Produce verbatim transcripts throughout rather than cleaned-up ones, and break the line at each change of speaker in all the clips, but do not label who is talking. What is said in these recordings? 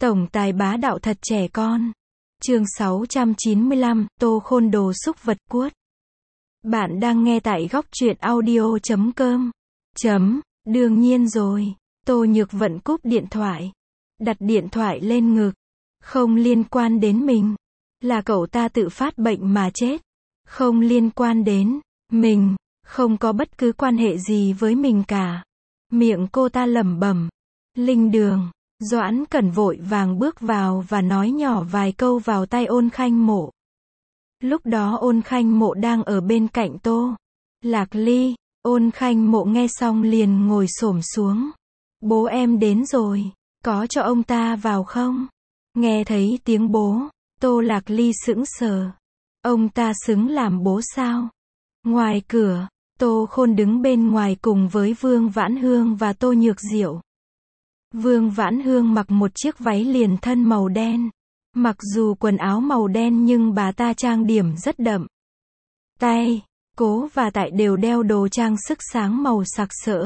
Tổng tài bá đạo thật trẻ con. Chương sáu trăm chín mươi lăm, Tô Khôn đồ súc vật cuốt. Bạn đang nghe tại góc truyện audio chấm com. Chấm, đương nhiên rồi. Tô Nhược Vận cúp điện thoại. Đặt điện thoại lên ngực. Không liên quan đến mình. Là cậu ta tự phát bệnh mà chết. Không liên quan đến mình. Không có bất cứ quan hệ gì với mình cả. Miệng cô ta lẩm bẩm. Linh Đường. Doãn Cẩn vội vàng bước vào và nói nhỏ vài câu vào tai Ôn Khanh Mộ. Lúc đó Ôn Khanh Mộ đang ở bên cạnh Tô Lạc Ly. Ôn Khanh Mộ nghe xong liền ngồi xổm xuống. Bố em đến rồi, có cho ông ta vào không? Nghe thấy tiếng bố, Tô Lạc Ly sững sờ. Ông ta xứng làm bố sao? Ngoài cửa, Tô Khôn đứng bên ngoài cùng với Vương Vãn Hương và Tô Nhược Diệu. Vương Vãn Hương mặc một chiếc váy liền thân màu đen. Mặc dù quần áo màu đen nhưng bà ta trang điểm rất đậm. Tay, Cố và Tại đều đeo đồ trang sức sáng màu sặc sỡ.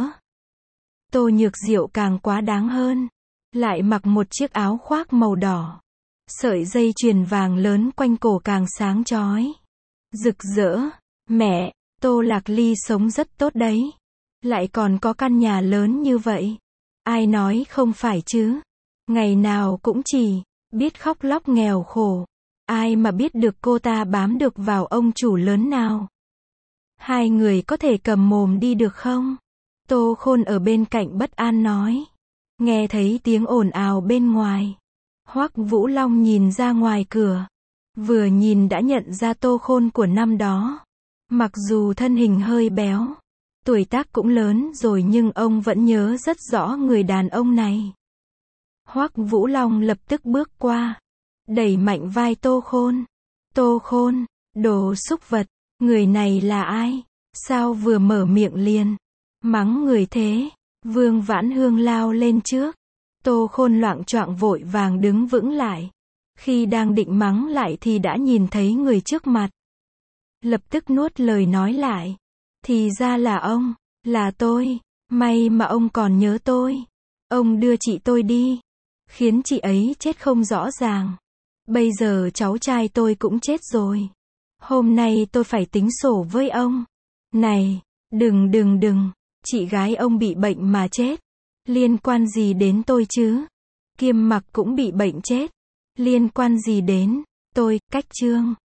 Tô Nhược Diệu càng quá đáng hơn. Lại mặc một chiếc áo khoác màu đỏ. Sợi dây chuyền vàng lớn quanh cổ càng sáng chói. Rực rỡ. Mẹ, Tô Lạc Ly sống rất tốt đấy. Lại còn có căn nhà lớn như vậy. Ai nói không phải chứ? Ngày nào cũng chỉ biết khóc lóc nghèo khổ. Ai mà biết được cô ta bám được vào ông chủ lớn nào? Hai người có thể cầm mồm đi được không? Tô Khôn ở bên cạnh bất an nói. Nghe thấy tiếng ồn ào bên ngoài. Hoắc Vũ Long nhìn ra ngoài cửa. Vừa nhìn đã nhận ra Tô Khôn của năm đó. Mặc dù thân hình hơi béo. Tuổi tác cũng lớn rồi nhưng ông vẫn nhớ rất rõ người đàn ông này. Hoắc Vũ Long lập tức bước qua. Đẩy mạnh vai Tô Khôn. Tô Khôn, đồ súc vật, người này là ai? Sao vừa mở miệng liền mắng người thế? Vương Vãn Hương lao lên trước. Tô Khôn loạng choạng vội vàng đứng vững lại. Khi đang định mắng lại thì đã nhìn thấy người trước mặt. Lập tức nuốt lời nói lại. Thì ra là ông, là tôi. May mà ông còn nhớ tôi. Ông đưa chị tôi đi. Khiến chị ấy chết không rõ ràng. Bây giờ cháu trai tôi cũng chết rồi. Hôm nay tôi phải tính sổ với ông. Này, đừng đừng đừng. Chị gái ông bị bệnh mà chết. Liên quan gì đến tôi chứ? Kiêm Mặc cũng bị bệnh chết. Liên quan gì đến tôi? Cách chương.